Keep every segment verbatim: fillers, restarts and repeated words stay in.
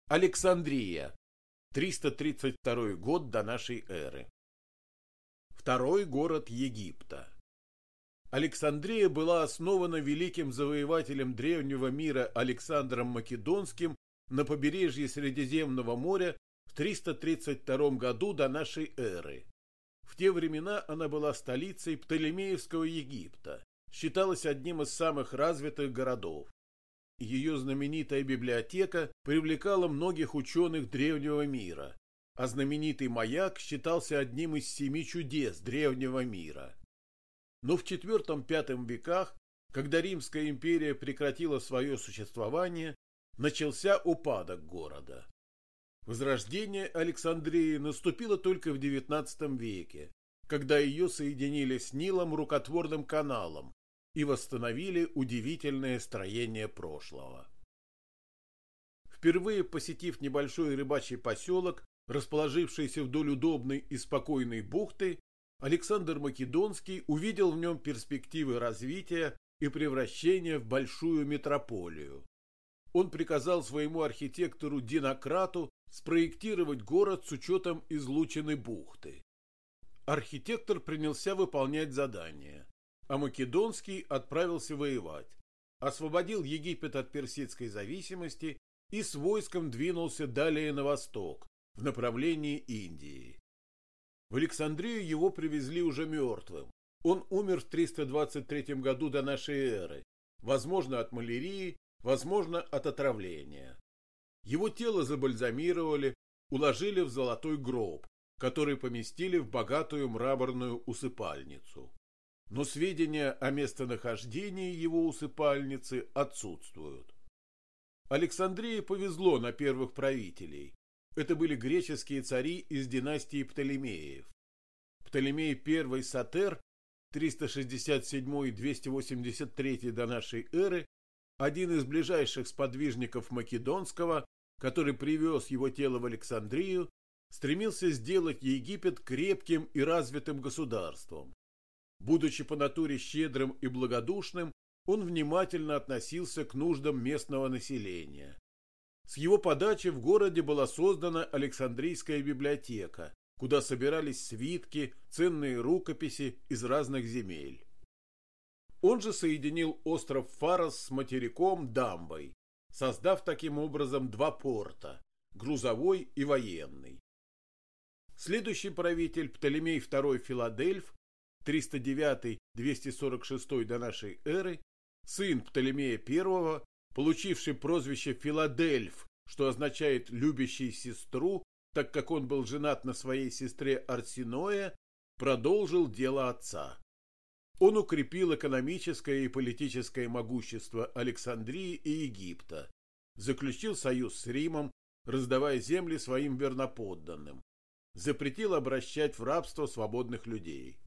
Александрия. триста тридцать второй год до нашей эры. Второй город Египта. Александрия была основана великим завоевателем древнего мира Александром Македонским на побережье Средиземного моря в триста тридцать втором году до нашей эры. В те времена она была столицей Птолемеевского Египта, считалась одним из самых развитых городов. Ее знаменитая библиотека привлекала многих ученых древнего мира, а знаменитый маяк считался одним из семи чудес древнего мира. Но в четвёртом-пятом веках, когда Римская империя прекратила свое существование, начался упадок города. Возрождение Александрии наступило только в девятнадцатом веке, когда ее соединили с Нилом рукотворным каналом и восстановили удивительное строение прошлого. Впервые посетив небольшой рыбачий поселок, расположившийся вдоль удобной и спокойной бухты, Александр Македонский увидел в нем перспективы развития и превращения в большую метрополию. Он приказал своему архитектору Динократу спроектировать город с учетом излучины бухты. Архитектор принялся выполнять задание, а Македонский отправился воевать, освободил Египет от персидской зависимости и с войском двинулся далее на восток, в направлении Индии. В Александрию его привезли уже мертвым. Он умер в триста двадцать третьем году до нашей эры, возможно от малярии, возможно от отравления. Его тело забальзамировали, уложили в золотой гроб, который поместили в богатую мраморную усыпальницу. Но сведения о местонахождении его усыпальницы отсутствуют. Александрии повезло на первых правителей. Это были греческие цари из династии Птолемеев. Птолемей I Сотер триста шестьдесят седьмой — двести восемьдесят третий до нашей эры, один из ближайших сподвижников Македонского, который привез его тело в Александрию, стремился сделать Египет крепким и развитым государством. Будучи по натуре щедрым и благодушным, он внимательно относился к нуждам местного населения. С его подачи в городе была создана Александрийская библиотека, куда собирались свитки, ценные рукописи из разных земель. Он же соединил остров Фарос с материком Дамбой, создав таким образом два порта – грузовой и военный. Следующий правитель Птолемей второй Филадельф триста девятый — двести сорок шестой до нашей эры, сын Птолемея I, получивший прозвище Филадельф, что означает «любящий сестру», так как он был женат на своей сестре Арсиное, продолжил дело отца. Он укрепил экономическое и политическое могущество Александрии и Египта, заключил союз с Римом, раздавая земли своим верноподданным, запретил обращать в рабство свободных людей.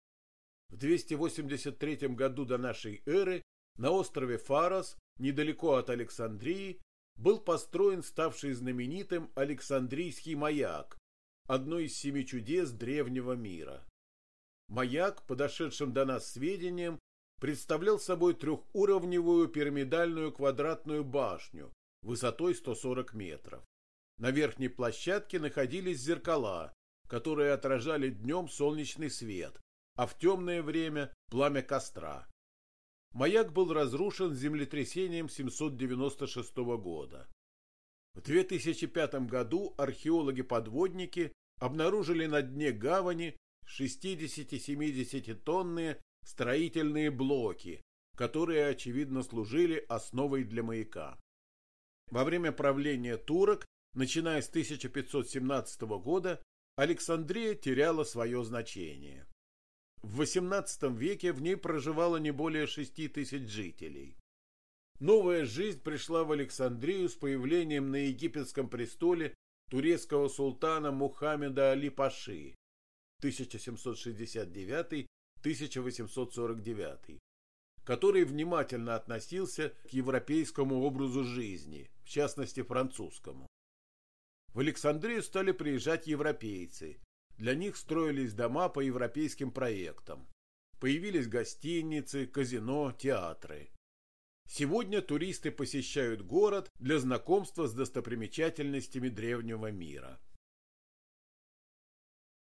В двести восемьдесят третьем году до нашей эры на острове Фарос, недалеко от Александрии, был построен ставший знаменитым Александрийский маяк, одно из семи чудес древнего мира. Маяк, подошедшим до нас сведениям, представлял собой трехуровневую пирамидальную квадратную башню высотой сто сорок метров. На верхней площадке находились зеркала, которые отражали днем солнечный свет, а в темное время пламя костра. Маяк был разрушен землетрясением семьсот девяносто шестого года. В две тысячи пятом году археологи-подводники обнаружили на дне гавани шестьдесят-семьдесят тонные строительные блоки, которые, очевидно, служили основой для маяка. Во время правления турок, начиная с тысяча пятьсот семнадцатого года, Александрия теряла свое значение. В восемнадцатом веке в ней проживало не более шести тысяч жителей. Новая жизнь пришла в Александрию с появлением на египетском престоле турецкого султана Мухаммеда Али-Паши тысяча семьсот шестьдесят девятый — тысяча восемьсот сорок девятый, который внимательно относился к европейскому образу жизни, в частности французскому. В Александрию стали приезжать европейцы. Для них строились дома по европейским проектам. Появились гостиницы, казино, театры. Сегодня туристы посещают город для знакомства с достопримечательностями древнего мира.